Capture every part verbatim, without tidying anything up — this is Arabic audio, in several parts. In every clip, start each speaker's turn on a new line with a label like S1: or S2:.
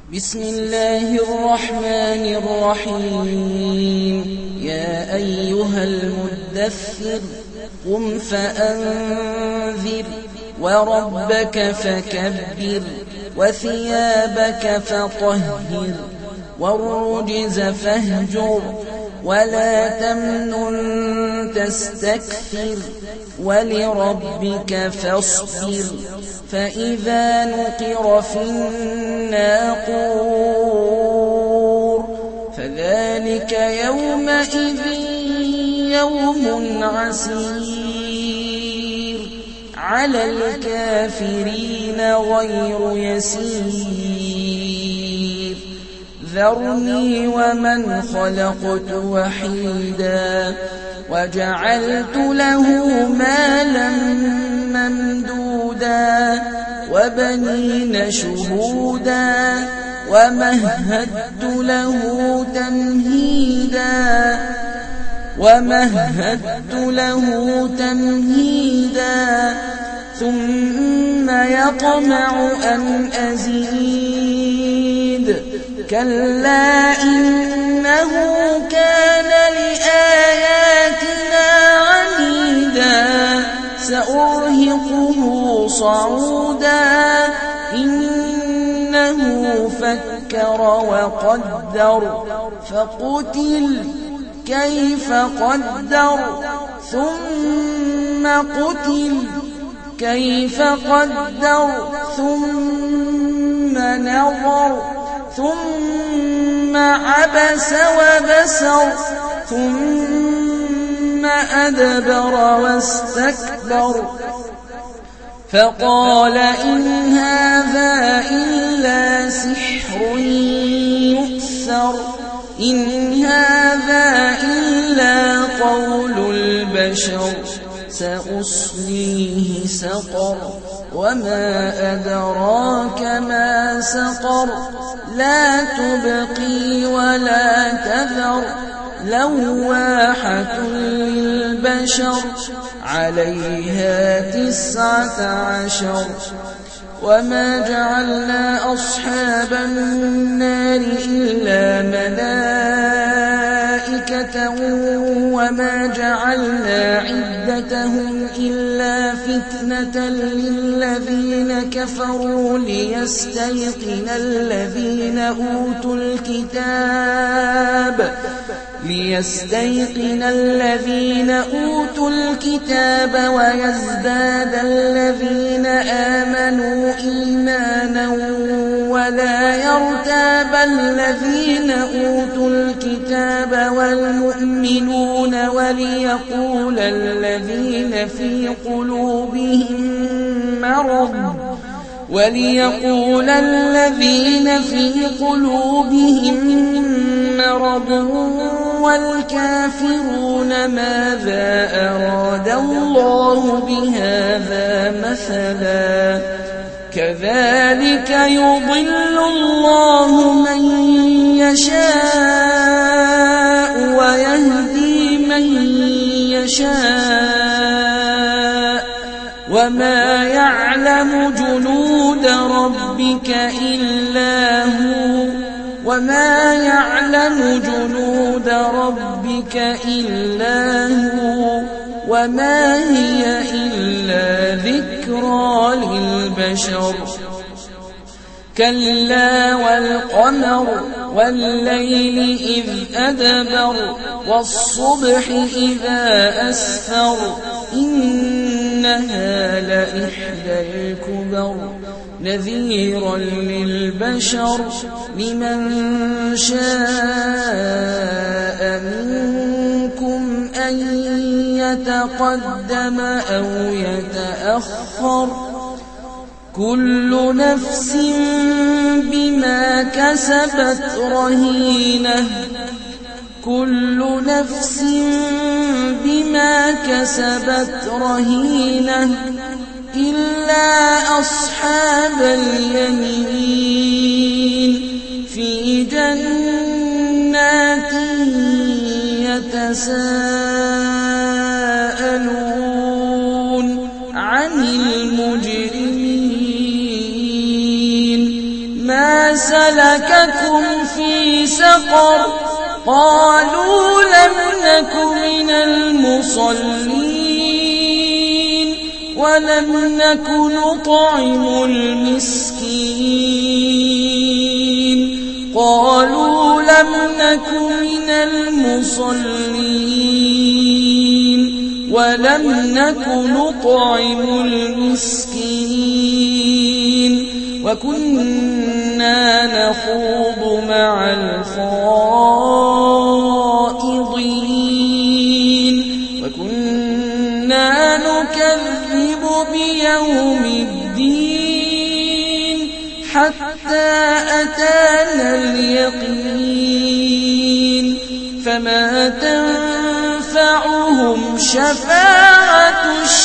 S1: بسم الله الرحمن الرحيم يا أيها المدثر قم فأنذر وربك فكبر وثيابك فطهر والرجز فاهجر ولا تمنن تستكثر ولربك فاصبر فإذا نقر في الناقور فذلك يومئذ يوم عسير على الكافرين غير يسير ذرني ومن خلقت وحيدا وجعلت له مالا ممدودا وبنين شهودا ومهدت له تمهيدا ومهدت له تمهيدا ثم يطمع أن أزيد كلا إنه كان لآياتنا عنيدا سأرهقه صعودا إنه فكر وقدر فقتل كيف قدر ثم قتل كيف قدر ثم نظر ثم عبس وبسر ثم أدبر واستكبر فقال إن هذا إلا سحر يؤثر إن هذا إلا قول البشر سأصليه سقر وما أدراك ما سقر لا تبقي ولا تذر لواحة للبشر عليها تسعة عشر وما جعلنا أصحاب النار إلا ملائكة وما جعلنا عدتهم إلا فتنة للذين كفروا ليستيقن الذين أوتوا الكتاب ليستيقن الذين أوتوا الكتاب ويزداد الذين آمنوا إيمانا ولا يرتاب الذين أوتوا الكتاب والمؤمنون وليقول الذين في قلوبهم مرض وليقول الذين في قلوبهم مرض والكافرون ماذا أراد الله بهذا مثلا كذلك يضل الله من يشاء ويهدي من يشاء وما يعلم جنود ربك إلا هو وما يعلم جنود ربك إلا هو وما هي إلا ذكرى للبشر كلا والقمر والليل إذ أدبر والصبح إذا أسفر إنها لإحدى الكبر نذيرا للبشر لمن شاء منكم أن يتقدم أو يتأخر كل نفس بما كسبت رهينة كل نفس بما كسبت رهينة إلا أصحاب اليمين في جنات يتساءلون عن المجرمين ما ما سلككم في سقر قالوا لم نك من المصلين ولم نك نطعم المسكين قالوا لم نك من المصلين ولم نك نطعم المسكين وكنا نخوض مع الخائضين وكنا نكذب بيوم الدين حتى أتانا اليقين فما تنفعهم شفاعة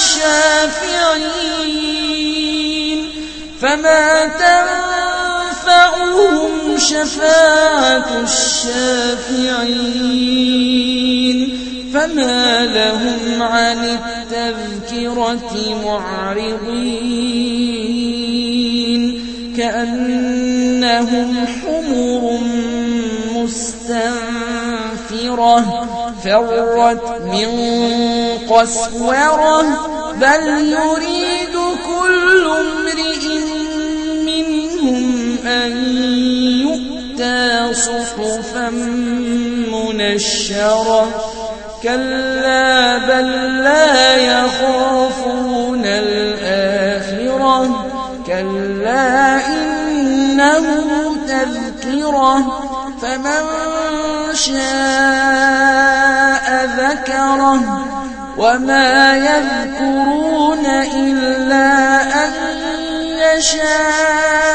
S1: الشافعين فما تنفعهم شفاعة الشافعين فما لهم عن التذكرة معرضين كأنهم حمر مستنفرة فرت من قسورة بل يريد كل امرئ منهم أن يؤتى صحفا منشرة كلا بل لا يخافون الآخرة كلا إنه تذكرة فمن شاء ذكره وما يذكرون إلا أن يشاء